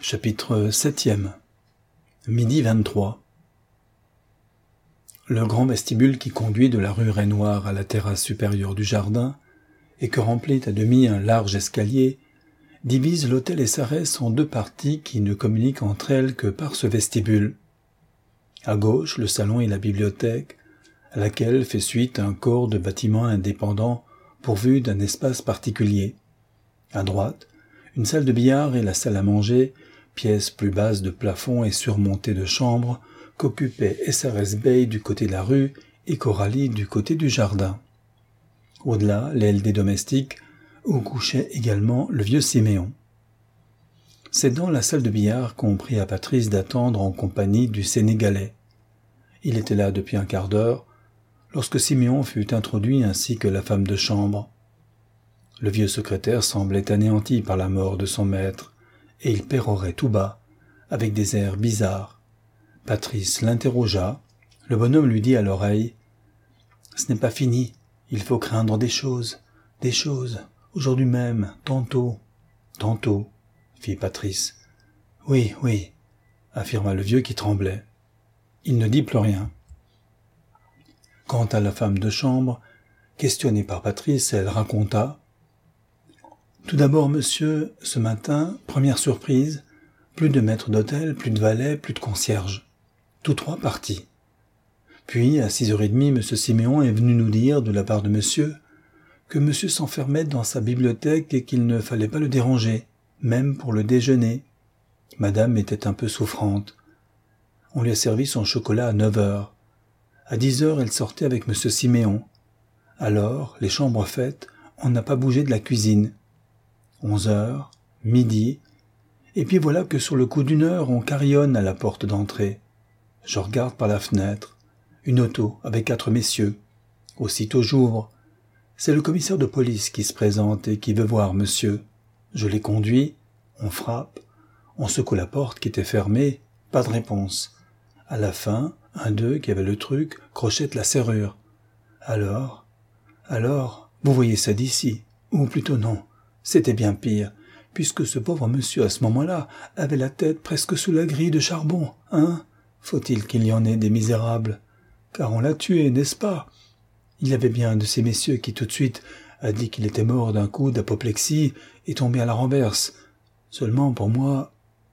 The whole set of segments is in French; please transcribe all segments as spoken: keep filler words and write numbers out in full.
Chapitre septième. Midi vingt-trois. Le grand vestibule qui conduit de la rue Rainoir à la terrasse supérieure du jardin, et que remplit à demi un large escalier, divise l'hôtel et Sarès en deux parties qui ne communiquent entre elles que par ce vestibule. À gauche, le salon et la bibliothèque, à laquelle fait suite un corps de bâtiments indépendants pourvus d'un espace particulier. À droite, une salle de billard et la salle à manger, pièce plus basse de plafond et surmontée de chambres, qu'occupaient S R S Bey du côté de la rue et Coralie du côté du jardin. Au-delà, l'aile des domestiques, où couchait également le vieux Siméon. C'est dans la salle de billard qu'on prit à Patrice d'attendre en compagnie du Sénégalais. Il était là depuis un quart d'heure, lorsque Siméon fut introduit ainsi que la femme de chambre. Le vieux secrétaire semblait anéanti par la mort de son maître, et il pérorait tout bas, avec des airs bizarres. Patrice l'interrogea. Le bonhomme lui dit à l'oreille « Ce n'est pas fini, il faut craindre des choses, des choses, aujourd'hui même, tantôt, tantôt, » fit Patrice. « Oui, oui, » affirma le vieux qui tremblait. Il ne dit plus rien. Quant à la femme de chambre, questionnée par Patrice, elle raconta « Tout d'abord, monsieur, ce matin, première surprise, plus de maître d'hôtel, plus de valet, plus de concierge. Tous trois partis. Puis, à six heures trente, monsieur Siméon est venu nous dire, de la part de monsieur, que monsieur s'enfermait dans sa bibliothèque et qu'il ne fallait pas le déranger, même pour le déjeuner. Madame était un peu souffrante. On lui a servi son chocolat à neuf heures. À dix heures, elle sortait avec monsieur Siméon. Alors, les chambres faites, on n'a pas bougé de la cuisine. Onze heures, midi, et puis voilà que sur le coup d'une heure, on carillonne à la porte d'entrée. Je regarde par la fenêtre. Une auto avec quatre messieurs. Aussitôt j'ouvre. C'est le commissaire de police qui se présente et qui veut voir monsieur. Je les conduis, on frappe, on secoue la porte qui était fermée, pas de réponse. À la fin, un d'eux qui avait le truc crochette la serrure. Alors, alors, vous voyez ça d'ici, ou plutôt non, c'était bien pire, puisque ce pauvre monsieur à ce moment-là avait la tête presque sous la grille de charbon, hein? Faut-il qu'il y en ait des misérables? Car on l'a tué, n'est-ce pas? Il y avait bien un de ces messieurs qui tout de suite a dit qu'il était mort d'un coup d'apoplexie et tombé à la renverse. Seulement pour moi...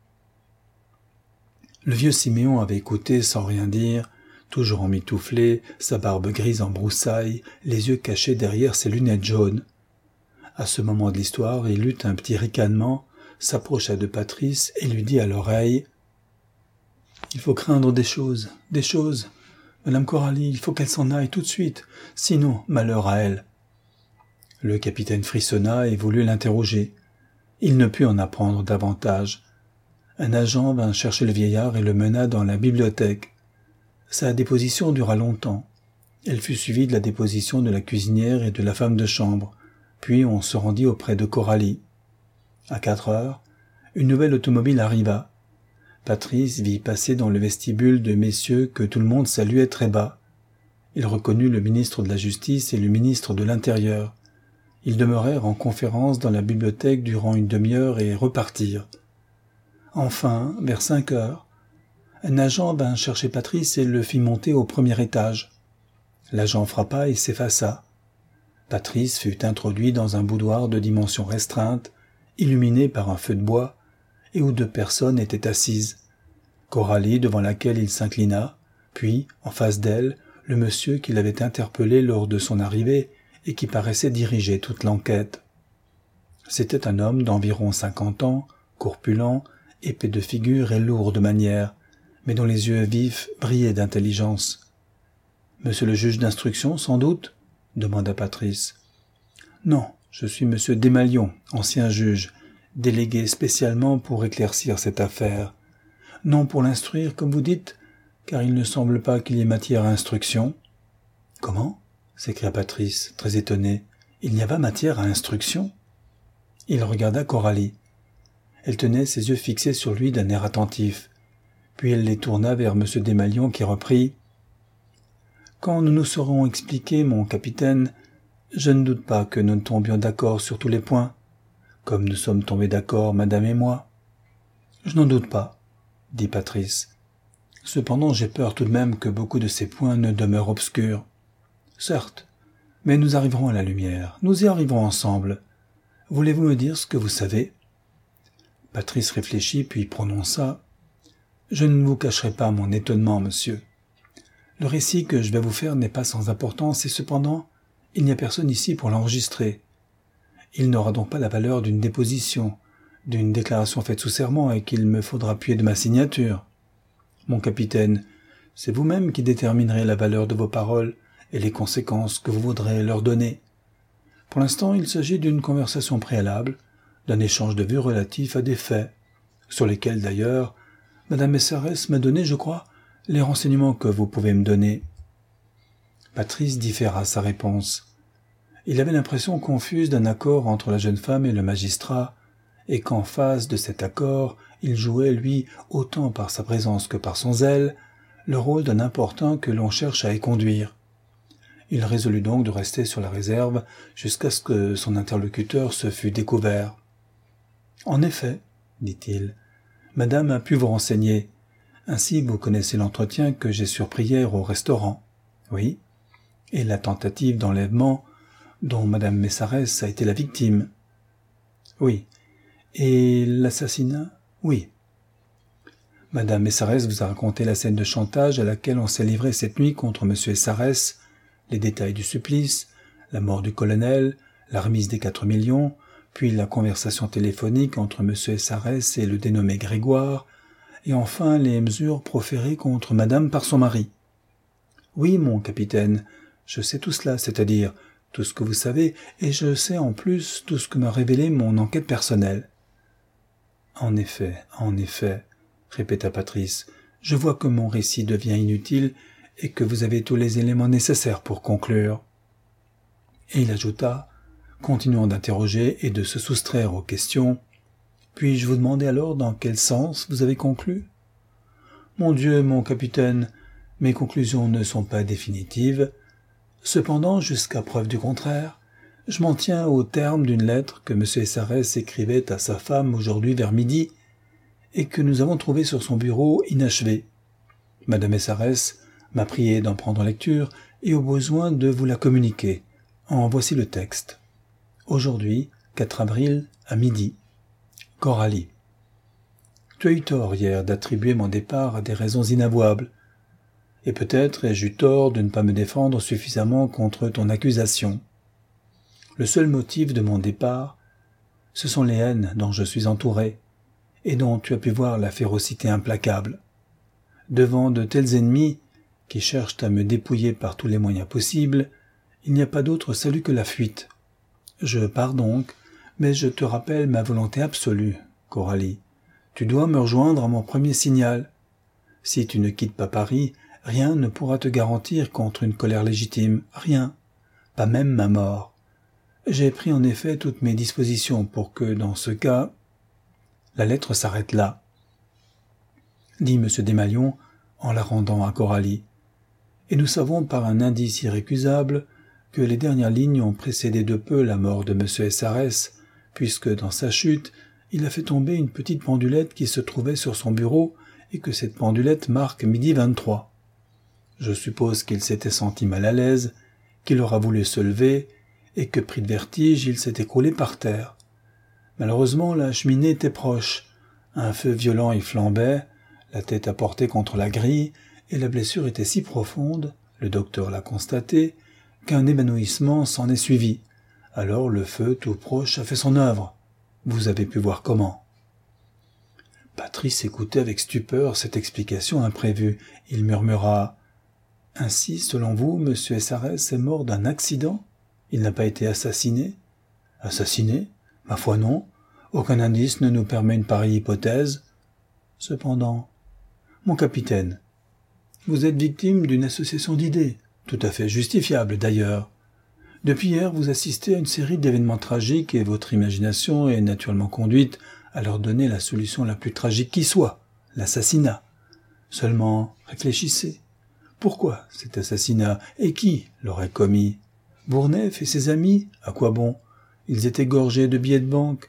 Le vieux Siméon avait écouté sans rien dire, toujours emmitouflé, sa barbe grise en broussailles, les yeux cachés derrière ses lunettes jaunes. À ce moment de l'histoire, il eut un petit ricanement, s'approcha de Patrice et lui dit à l'oreille « Il faut craindre des choses, des choses. Madame Coralie, il faut qu'elle s'en aille tout de suite, sinon malheur à elle. » Le capitaine frissonna et voulut l'interroger. Il ne put en apprendre davantage. Un agent vint chercher le vieillard et le mena dans la bibliothèque. Sa déposition dura longtemps. Elle fut suivie de la déposition de la cuisinière et de la femme de chambre. Puis on se rendit auprès de Coralie. À quatre heures, une nouvelle automobile arriva. Patrice vit passer dans le vestibule de messieurs que tout le monde saluait très bas. Il reconnut le ministre de la Justice et le ministre de l'Intérieur. Ils demeurèrent en conférence dans la bibliothèque durant une demi-heure et repartirent. Enfin, vers cinq heures, un agent vint chercher Patrice et le fit monter au premier étage. L'agent frappa et s'effaça. Patrice fut introduit dans un boudoir de dimension restreinte, illuminé par un feu de bois, et où deux personnes étaient assises. Coralie, devant laquelle il s'inclina, puis, en face d'elle, le monsieur qui l'avait interpellé lors de son arrivée et qui paraissait diriger toute l'enquête. C'était un homme d'environ cinquante ans, corpulent, épais de figure et lourd de manières, mais dont les yeux vifs brillaient d'intelligence. « Monsieur le juge d'instruction, sans doute ?» demanda Patrice. « Non, je suis monsieur Desmalions, ancien juge, délégué spécialement pour éclaircir cette affaire. Non pour l'instruire, comme vous dites, car il ne semble pas qu'il y ait matière à instruction. »« Comment ?» s'écria Patrice, très étonné. « Il n'y a pas matière à instruction ?» Il regarda Coralie. Elle tenait ses yeux fixés sur lui d'un air attentif. Puis elle les tourna vers monsieur Desmalions qui reprit « Quand nous nous serons expliqués, mon capitaine, je ne doute pas que nous tombions d'accord sur tous les points, comme nous sommes tombés d'accord, madame et moi. Je n'en doute pas, dit Patrice. Cependant, j'ai peur tout de même que beaucoup de ces points ne demeurent obscurs. Certes, mais nous arriverons à la lumière, nous y arriverons ensemble. Voulez-vous me dire ce que vous savez ? Patrice réfléchit puis prononça. Je ne vous cacherai pas mon étonnement, monsieur. Le récit que je vais vous faire n'est pas sans importance et cependant, il n'y a personne ici pour l'enregistrer. Il n'aura donc pas la valeur d'une déposition, d'une déclaration faite sous serment et qu'il me faudra appuyer de ma signature. Mon capitaine, c'est vous-même qui déterminerez la valeur de vos paroles et les conséquences que vous voudrez leur donner. Pour l'instant, il s'agit d'une conversation préalable, d'un échange de vues relatif à des faits, sur lesquels d'ailleurs, Madame Messarès m'a donné, je crois, les renseignements que vous pouvez me donner. Patrice différa sa réponse. Il avait l'impression confuse d'un accord entre la jeune femme et le magistrat, et qu'en face de cet accord, il jouait, lui, autant par sa présence que par son zèle, le rôle d'un importun que l'on cherche à éconduire. Il résolut donc de rester sur la réserve jusqu'à ce que son interlocuteur se fût découvert. « En effet, dit-il, madame a pu vous renseigner. Ainsi vous connaissez l'entretien que j'ai surpris hier au restaurant. Oui. Et la tentative d'enlèvement dont madame Messarès a été la victime. Oui. Et l'assassinat? Oui. Madame Messarès vous a raconté la scène de chantage à laquelle on s'est livré cette nuit contre monsieur Sarès, les détails du supplice, la mort du colonel, la remise des quatre millions, puis la conversation téléphonique entre monsieur Sarès et le dénommé Grégoire, et enfin les mesures proférées contre madame par son mari. Oui, mon capitaine, je sais tout cela, c'est-à-dire tout ce que vous savez, et je sais en plus tout ce que m'a révélé mon enquête personnelle. En effet, en effet, répéta Patrice, je vois que mon récit devient inutile et que vous avez tous les éléments nécessaires pour conclure. Et il ajouta, continuant d'interroger et de se soustraire aux questions, « Puis-je vous demander alors dans quel sens vous avez conclu ? » « Mon Dieu, mon capitaine, mes conclusions ne sont pas définitives. Cependant, jusqu'à preuve du contraire, je m'en tiens au terme d'une lettre que M. Sarès écrivait à sa femme aujourd'hui vers midi et que nous avons trouvée sur son bureau inachevée. Madame Sarès m'a prié d'en prendre lecture et au besoin de vous la communiquer. En voici le texte. Aujourd'hui, quatre avril, à midi. Coralie. Tu as eu tort hier d'attribuer mon départ à des raisons inavouables. Et peut-être ai-je eu tort de ne pas me défendre suffisamment contre ton accusation. Le seul motif de mon départ, ce sont les haines dont je suis entouré, et dont tu as pu voir la férocité implacable. Devant de tels ennemis, qui cherchent à me dépouiller par tous les moyens possibles, il n'y a pas d'autre salut que la fuite. Je pars donc, mais je te rappelle ma volonté absolue, Coralie. Tu dois me rejoindre à mon premier signal. Si tu ne quittes pas Paris, rien ne pourra te garantir contre une colère légitime, rien, pas même ma mort. J'ai pris en effet toutes mes dispositions pour que, dans ce cas... La lettre s'arrête là, dit M. Desmalions en la rendant à Coralie. Et nous savons par un indice irrécusable que les dernières lignes ont précédé de peu la mort de M. Sarès, puisque dans sa chute, il a fait tomber une petite pendulette qui se trouvait sur son bureau et que cette pendulette marque midi vingt-trois. Je suppose qu'il s'était senti mal à l'aise, qu'il aura voulu se lever et que, pris de vertige, il s'est écroulé par terre. Malheureusement, la cheminée était proche. Un feu violent y flambait, la tête apportée contre la grille, et la blessure était si profonde, le docteur l'a constaté, qu'un évanouissement s'en est suivi. Alors le feu, tout proche, a fait son œuvre. Vous avez pu voir comment. Patrice écoutait avec stupeur cette explication imprévue. Il murmura « Ainsi, selon vous, M. Sarès est mort d'un accident ? Il n'a pas été assassiné ?»« Assassiné ? Ma foi non. Aucun indice ne nous permet une pareille hypothèse. Cependant, mon capitaine, vous êtes victime d'une association d'idées, tout à fait justifiable d'ailleurs. Depuis hier, vous assistez à une série d'événements tragiques et votre imagination est naturellement conduite à leur donner la solution la plus tragique qui soit, l'assassinat. Seulement, réfléchissez. Pourquoi cet assassinat et qui l'aurait commis? Bourneuf et ses amis, à quoi bon? Ils étaient gorgés de billets de banque.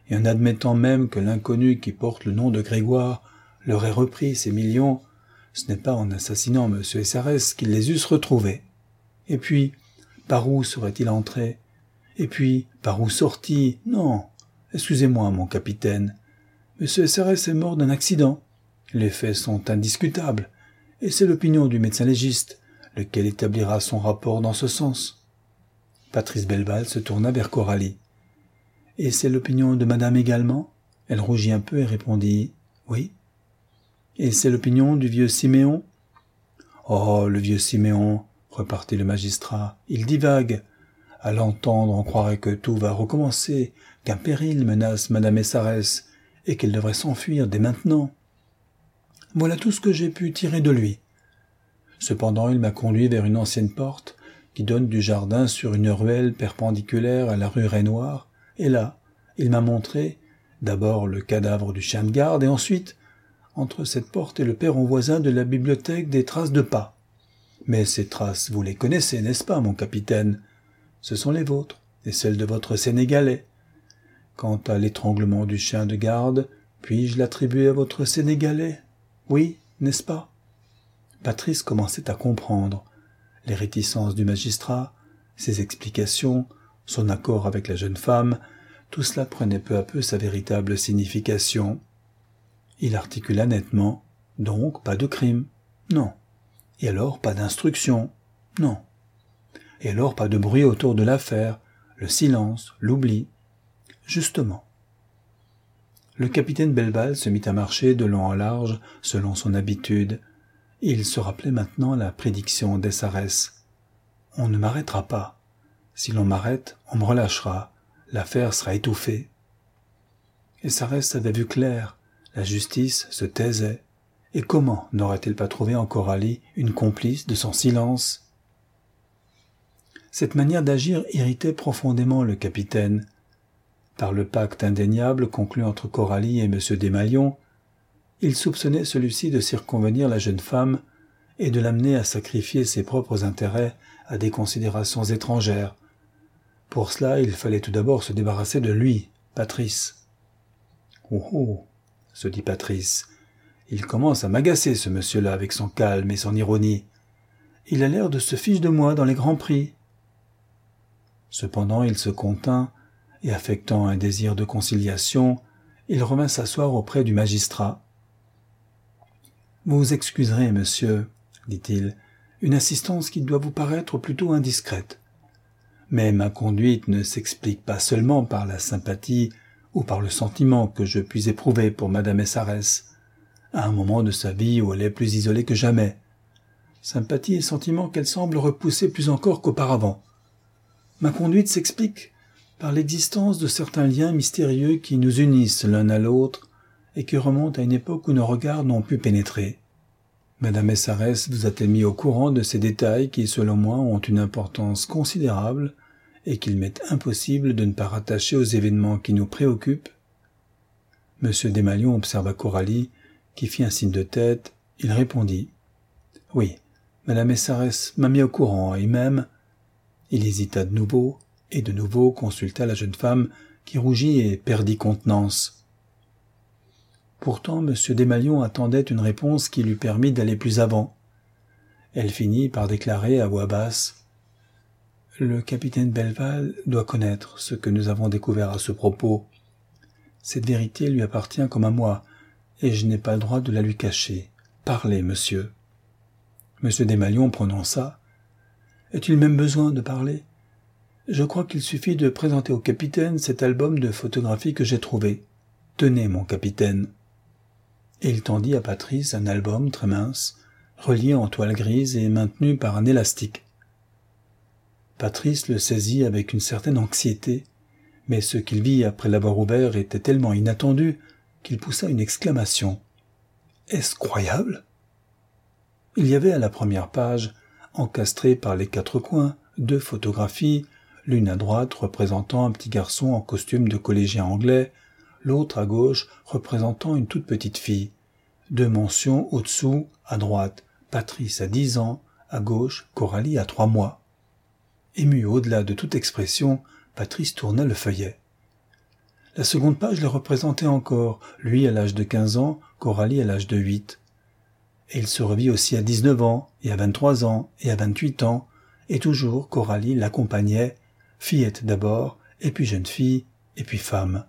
et en admettant même que l'inconnu qui porte le nom de Grégoire leur ait repris ces millions, ce n'est pas en assassinant M. S R S qu'ils les eussent retrouvés. Et puis, par où serait-il entré? Et puis, par où sorti? Non, excusez-moi, mon capitaine. M. S R S est mort d'un accident. Les faits sont indiscutables, et c'est l'opinion du médecin légiste, lequel établira son rapport dans ce sens. Patrice Belval se tourna vers Coralie. « Et c'est l'opinion de madame également ?» Elle rougit un peu et répondit « Oui. »« Et c'est l'opinion du vieux Siméon ?»« Oh, le vieux Siméon, repartit le magistrat, il divague. À l'entendre, on croirait que tout va recommencer, qu'un péril menace madame S R S et qu'elle devrait s'enfuir dès maintenant. Voilà tout ce que j'ai pu tirer de lui. Cependant, il m'a conduit vers une ancienne porte qui donne du jardin sur une ruelle perpendiculaire à la rue Rainoir, et là, il m'a montré, d'abord le cadavre du chien de garde, et ensuite, entre cette porte et le perron voisin de la bibliothèque, des traces de pas. Mais ces traces, vous les connaissez, n'est-ce pas, mon capitaine? Ce sont les vôtres, et celles de votre Sénégalais. Quant à l'étranglement du chien de garde, puis-je l'attribuer à votre Sénégalais? Oui, n'est-ce pas? Patrice commençait à comprendre. Les réticences du magistrat, ses explications, son accord avec la jeune femme, tout cela prenait peu à peu sa véritable signification. Il articula nettement, donc pas de crime, non. Et alors pas d'instruction, non. Et alors pas de bruit autour de l'affaire, le silence, l'oubli. Justement. Le capitaine Belval se mit à marcher de long en large, selon son habitude. Il se rappelait maintenant la prédiction d'S R S. On ne m'arrêtera pas. Si l'on m'arrête, on me relâchera. L'affaire sera étouffée. S R S avait vu clair. La justice se taisait. Et comment n'aurait-il pas trouvé en Coralie une complice de son silence? Cette manière d'agir irritait profondément le capitaine. Par le pacte indéniable conclu entre Coralie et M. Desmalions, il soupçonnait celui-ci de circonvenir la jeune femme et de l'amener à sacrifier ses propres intérêts à des considérations étrangères. Pour cela, il fallait tout d'abord se débarrasser de lui, Patrice. « Oh oh !» se dit Patrice. « Il commence à m'agacer, ce monsieur-là, avec son calme et son ironie. Il a l'air de se fiche de moi dans les grands prix. » Cependant, il se contint, et affectant un désir de conciliation, il revint s'asseoir auprès du magistrat. « Vous excuserez, monsieur, dit-il, une assistance qui doit vous paraître plutôt indiscrète. Mais ma conduite ne s'explique pas seulement par la sympathie ou par le sentiment que je puis éprouver pour madame S R S, à un moment de sa vie où elle est plus isolée que jamais. Sympathie et sentiment qu'elle semble repousser plus encore qu'auparavant. Ma conduite s'explique par l'existence de certains liens mystérieux qui nous unissent l'un à l'autre et qui remontent à une époque où nos regards n'ont pu pénétrer. Madame S R S vous a-t-elle mis au courant de ces détails qui, selon moi, ont une importance considérable et qu'il m'est impossible de ne pas rattacher aux événements qui nous préoccupent? Monsieur Desmalions observa Coralie, qui fit un signe de tête. Il répondit. « Oui, Madame S R S m'a mis au courant, et même... » Il hésita de nouveau, et de nouveau consulta la jeune femme, qui rougit et perdit contenance. Pourtant, M. Desmalions attendait une réponse qui lui permit d'aller plus avant. Elle finit par déclarer à voix basse « Le capitaine Belval doit connaître ce que nous avons découvert à ce propos. Cette vérité lui appartient comme à moi, et je n'ai pas le droit de la lui cacher. Parlez, monsieur. » M. Desmalions prononça « Est-il même besoin de parler ? Je crois qu'il suffit de présenter au capitaine cet album de photographies que j'ai trouvé. Tenez, mon capitaine. » Et il tendit à Patrice un album très mince, relié en toile grise et maintenu par un élastique. Patrice le saisit avec une certaine anxiété, mais ce qu'il vit après l'avoir ouvert était tellement inattendu qu'il poussa une exclamation. « Est-ce croyable ?» Il y avait à la première page, encastrées par les quatre coins, deux photographies, l'une à droite représentant un petit garçon en costume de collégien anglais, l'autre à gauche représentant une toute petite fille. Deux mentions au-dessous, à droite, Patrice à dix ans, à gauche, Coralie à trois mois. Ému au-delà de toute expression, Patrice tourna le feuillet. La seconde page les représentait encore, lui à l'âge de quinze ans, Coralie à l'âge de huit. Et il se revit aussi à dix-neuf ans, et à vingt-trois ans, et à vingt-huit ans, et toujours Coralie l'accompagnait, fillette d'abord, et puis jeune fille, et puis femme.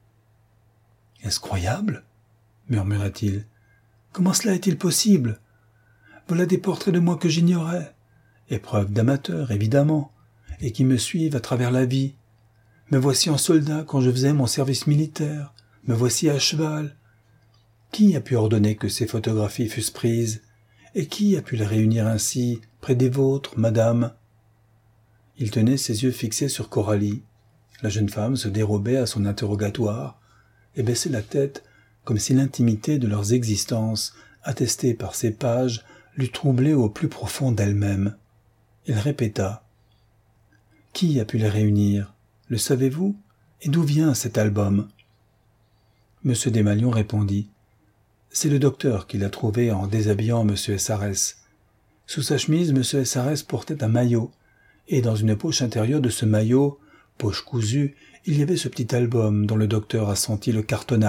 « Est-ce croyable ?» murmura-t-il. « Comment cela est-il possible ? Voilà des portraits de moi que j'ignorais, épreuve d'amateur, évidemment, et qui me suivent à travers la vie. Me voici en soldat quand je faisais mon service militaire, me voici à cheval. Qui a pu ordonner que ces photographies fussent prises, et qui a pu les réunir ainsi, près des vôtres, madame ?» Il tenait ses yeux fixés sur Coralie. La jeune femme se dérobait à son interrogatoire et baissait la tête comme si l'intimité de leurs existences, attestée par ces pages, l'eût troublée au plus profond d'elle-même. Il répéta « Qui a pu les réunir ? Le savez-vous ? Et d'où vient cet album ?» Monsieur Desmalions répondit « C'est le docteur qui l'a trouvé en déshabillant Monsieur S R S. Sous sa chemise, Monsieur S R S portait un maillot, et dans une poche intérieure de ce maillot, poche cousue, il y avait ce petit album dont le docteur a senti le cartonnage. »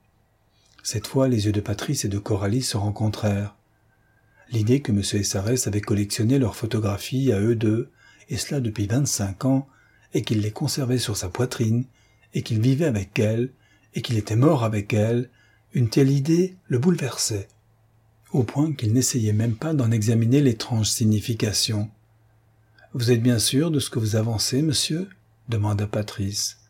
Cette fois, les yeux de Patrice et de Coralie se rencontrèrent. L'idée que Monsieur S R S avait collectionné leurs photographies à eux deux, et cela depuis vingt-cinq ans, et qu'il les conservait sur sa poitrine, et qu'il vivait avec elles, et qu'il était mort avec elles, une telle idée le bouleversait, au point qu'il n'essayait même pas d'en examiner l'étrange signification. « Vous êtes bien sûr de ce que vous avancez, monsieur ?» demanda Patrice.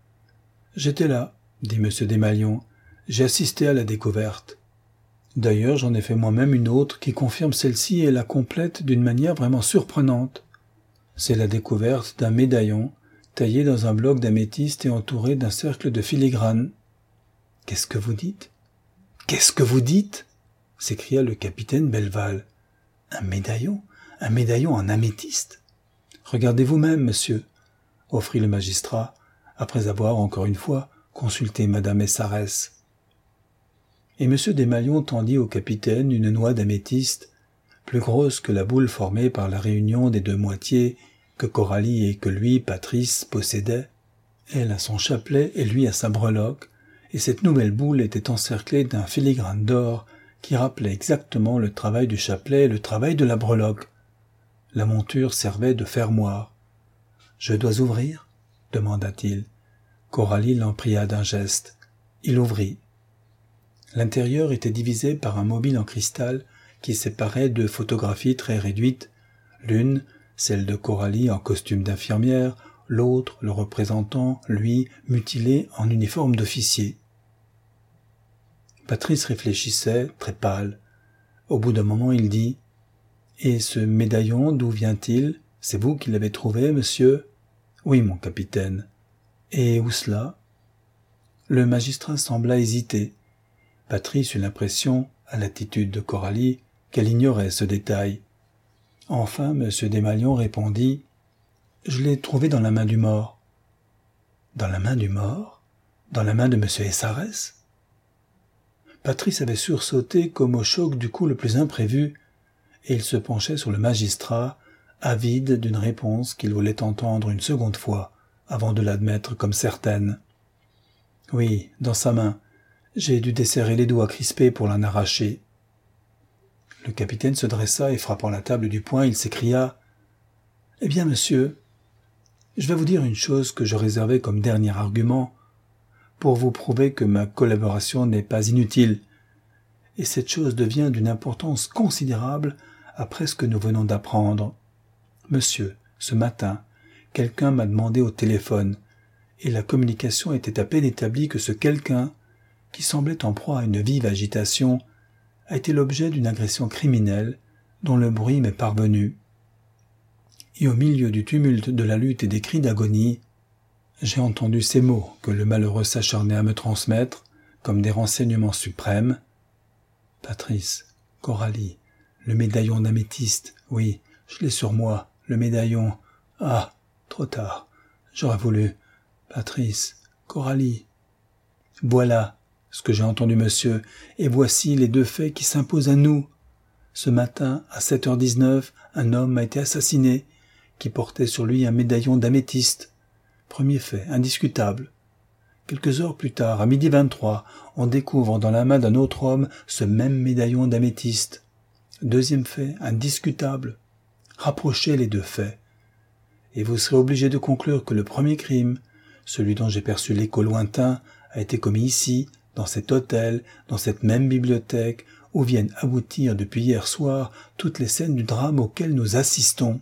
« J'étais là, » dit Monsieur Desmalions. « J'ai assisté à la découverte. D'ailleurs, j'en ai fait moi-même une autre qui confirme celle-ci et la complète d'une manière vraiment surprenante. C'est la découverte d'un médaillon taillé dans un bloc d'améthyste et entouré d'un cercle de filigrane. »« Qu'est-ce que vous dites ? Qu'est-ce que vous dites ?» s'écria le capitaine Belval. « Un médaillon ? Un médaillon en améthyste ? Regardez vous-même, monsieur, » offrit le magistrat, après avoir, encore une fois, consulté madame S R S. Et monsieur Desmalions tendit au capitaine une noix d'améthyste, plus grosse que la boule formée par la réunion des deux moitiés que Coralie et que lui, Patrice, possédaient. Elle à son chapelet et lui à sa breloque, et cette nouvelle boule était encerclée d'un filigrane d'or qui rappelait exactement le travail du chapelet et le travail de la breloque. La monture servait de fermoir. « Je dois ouvrir ?» demanda-t-il. Coralie l'en pria d'un geste. Il ouvrit. L'intérieur était divisé par un mobile en cristal qui séparait deux photographies très réduites, l'une, celle de Coralie en costume d'infirmière, l'autre, le représentant, lui, mutilé en uniforme d'officier. Patrice réfléchissait, très pâle. Au bout d'un moment, il dit « Et ce médaillon, d'où vient-il ? C'est vous qui l'avez trouvé, monsieur ?»« Oui, mon capitaine. »« Et où cela ?» Le magistrat sembla hésiter. Patrice eut l'impression, à l'attitude de Coralie, qu'elle ignorait ce détail. Enfin, monsieur Desmalions répondit « Je l'ai trouvé dans la main du mort. »« Dans la main du mort ? Dans la main de monsieur S R S ?» Patrice avait sursauté comme au choc du coup le plus imprévu, et il se penchait sur le magistrat, avide d'une réponse qu'il voulait entendre une seconde fois, avant de l'admettre comme certaine. « Oui, dans sa main. J'ai dû desserrer les doigts crispés pour l'en arracher. » Le capitaine se dressa et frappant la table du poing, il s'écria « Eh bien, monsieur, je vais vous dire une chose que je réservais comme dernier argument pour vous prouver que ma collaboration n'est pas inutile, et cette chose devient d'une importance considérable après ce que nous venons d'apprendre. Monsieur, ce matin, quelqu'un m'a demandé au téléphone, et la communication était à peine établie que ce quelqu'un, qui semblait en proie à une vive agitation, a été l'objet d'une agression criminelle dont le bruit m'est parvenu. Et au milieu du tumulte de la lutte et des cris d'agonie, j'ai entendu ces mots que le malheureux s'acharnait à me transmettre comme des renseignements suprêmes. Patrice, Coralie, le médaillon d'améthyste, oui, je l'ai sur moi, le médaillon. Ah, trop tard, j'aurais voulu. Patrice, Coralie. Voilà ce que j'ai entendu, monsieur, et voici les deux faits qui s'imposent à nous. Ce matin, à sept heures dix-neuf, un homme a été assassiné, qui portait sur lui un médaillon d'améthyste. Premier fait, indiscutable. Quelques heures plus tard, à midi vingt-trois, on découvre dans la main d'un autre homme ce même médaillon d'améthyste. Deuxième fait, indiscutable. Rapprochez les deux faits. Et vous serez obligé de conclure que le premier crime, celui dont j'ai perçu l'écho lointain, a été commis ici, dans cet hôtel, dans cette même bibliothèque, où viennent aboutir depuis hier soir toutes les scènes du drame auquel nous assistons.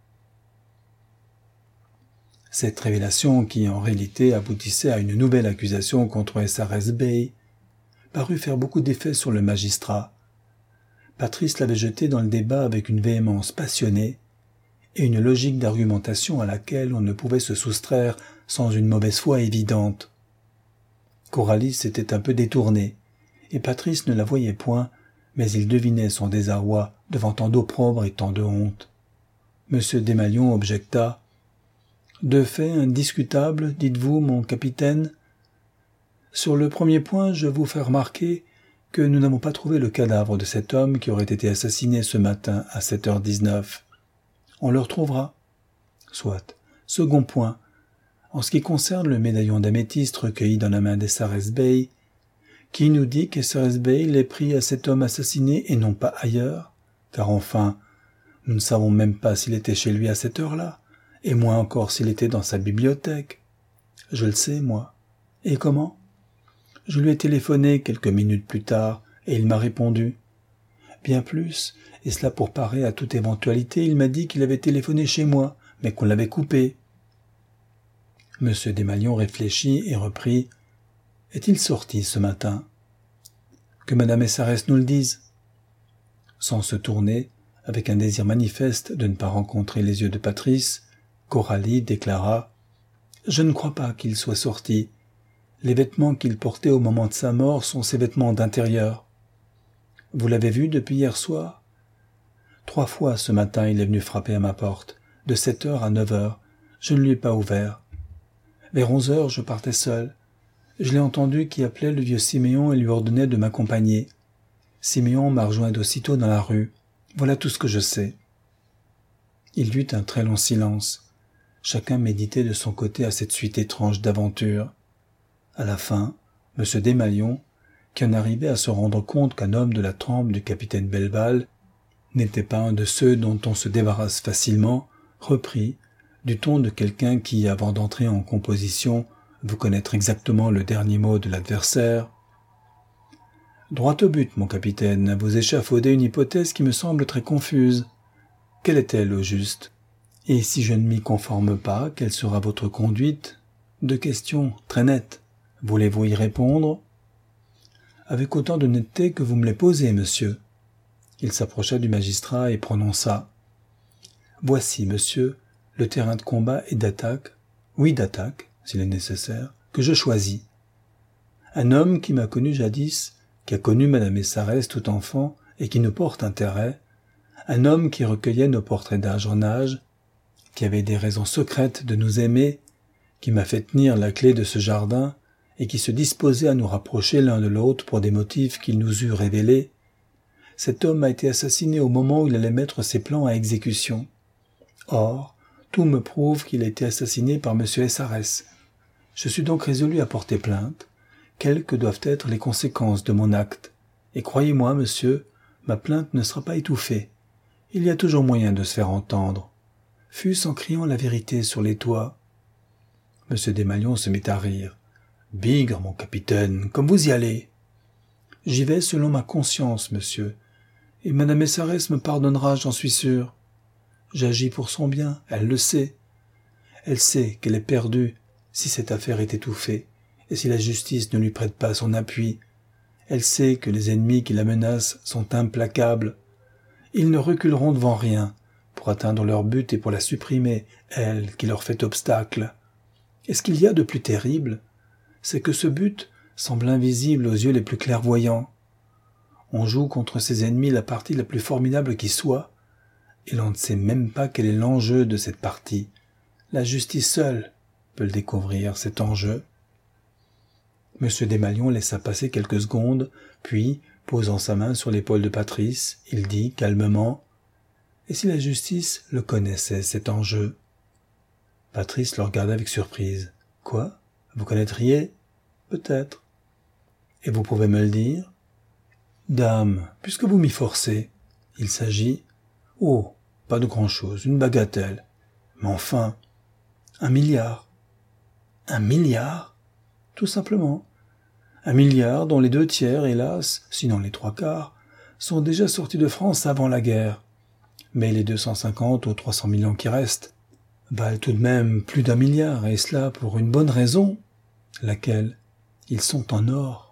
Cette révélation, qui en réalité aboutissait à une nouvelle accusation contre S R S Bey, parut faire beaucoup d'effet sur le magistrat. Patrice l'avait jeté dans le débat avec une véhémence passionnée et une logique d'argumentation à laquelle on ne pouvait se soustraire sans une mauvaise foi évidente. Coralie s'était un peu détournée, et Patrice ne la voyait point, mais il devinait son désarroi devant tant d'opprobre et tant de honte. Monsieur Desmalions objecta. « Deux faits indiscutables, dites-vous, mon capitaine ? Sur le premier point, je vous fais remarquer que nous n'avons pas trouvé le cadavre de cet homme qui aurait été assassiné ce matin à sept heures dix-neuf. On le retrouvera. Soit. Second point. En ce qui concerne le médaillon d'améthyste recueilli dans la main d'S R S Bey, qui nous dit qu'S R S Bey l'ait pris à cet homme assassiné et non pas ailleurs? Car enfin, nous ne savons même pas s'il était chez lui à cette heure-là, et moins encore s'il était dans sa bibliothèque. Je le sais, moi. Et comment? Je lui ai téléphoné quelques minutes plus tard, et il m'a répondu. Bien plus, et cela pour parer à toute éventualité, il m'a dit qu'il avait téléphoné chez moi, mais qu'on l'avait coupé. Monsieur Desmalions réfléchit et reprit. Est-il sorti ce matin? Que Madame S R S nous le dise. Sans se tourner, avec un désir manifeste de ne pas rencontrer les yeux de Patrice, Coralie déclara « Je ne crois pas qu'il soit sorti. Les vêtements qu'il portait au moment de sa mort sont ses vêtements d'intérieur. Vous l'avez vu depuis hier soir? Trois fois ce matin il est venu frapper à ma porte, de sept heures à neuf heures. Je ne lui ai pas ouvert. Vers onze heures, je partais seul. Je l'ai entendu qui appelait le vieux Siméon et lui ordonnait de m'accompagner. Siméon m'a rejoint aussitôt dans la rue. Voilà tout ce que je sais. » Il y eut un très long silence. Chacun méditait de son côté à cette suite étrange d'aventures. À la fin, M. Desmalions, qui en arrivait à se rendre compte qu'un homme de la trempe du capitaine Belval n'était pas un de ceux dont on se débarrasse facilement, reprit, du ton de quelqu'un qui, avant d'entrer en composition, veut connaître exactement le dernier mot de l'adversaire. « Droit au but, mon capitaine, vous échafaudez une hypothèse qui me semble très confuse. Quelle est-elle au juste? Et si je ne m'y conforme pas, quelle sera votre conduite? Deux questions très nettes. Voulez-vous y répondre? » Avec autant de netteté que vous me les posez, monsieur. Il s'approcha du magistrat et prononça. « Voici, monsieur, le terrain de combat et d'attaque, oui d'attaque, s'il est nécessaire, que je choisis. Un homme qui m'a connu jadis, qui a connu Madame S R S tout enfant et qui nous porte intérêt, un homme qui recueillait nos portraits d'âge en âge, qui avait des raisons secrètes de nous aimer, qui m'a fait tenir la clé de ce jardin et qui se disposait à nous rapprocher l'un de l'autre pour des motifs qu'il nous eût révélés, cet homme a été assassiné au moment où il allait mettre ses plans à exécution. Or, tout me prouve qu'il a été assassiné par M. S R S. Je suis donc résolu à porter plainte, quelles que doivent être les conséquences de mon acte. Et croyez-moi, monsieur, ma plainte ne sera pas étouffée. Il y a toujours moyen de se faire entendre. Fût-ce en criant la vérité sur les toits. M. Desmalions se mit à rire. « Bigre, mon capitaine, comme vous y allez. »« J'y vais selon ma conscience, monsieur, et Madame S R S me pardonnera, j'en suis sûr. J'agis pour son bien, elle le sait. Elle sait qu'elle est perdue si cette affaire est étouffée, et si la justice ne lui prête pas son appui. Elle sait que les ennemis qui la menacent sont implacables. Ils ne reculeront devant rien pour atteindre leur but et pour la supprimer, elle qui leur fait obstacle. Et ce qu'il y a de plus terrible, c'est que ce but semble invisible aux yeux les plus clairvoyants. On joue contre ses ennemis la partie la plus formidable qui soit, et l'on ne sait même pas quel est l'enjeu de cette partie. La justice seule peut le découvrir, cet enjeu. M. Desmalions laissa passer quelques secondes, puis, posant sa main sur l'épaule de Patrice, il dit calmement « Et si la justice le connaissait, cet enjeu ?» Patrice le regarda avec surprise. « Quoi? Vous connaîtriez » Peut-être. Et vous pouvez me le dire? Dame, puisque vous m'y forcez, il s'agit... Oh, pas de grand-chose, une bagatelle. Mais enfin, un milliard. Un milliard? Tout simplement. Un milliard dont les deux tiers, hélas, sinon les trois quarts, sont déjà sortis de France avant la guerre. Mais les deux cent cinquante ou trois cents millions qui restent valent tout de même plus d'un milliard, et cela pour une bonne raison, laquelle ils sont en or.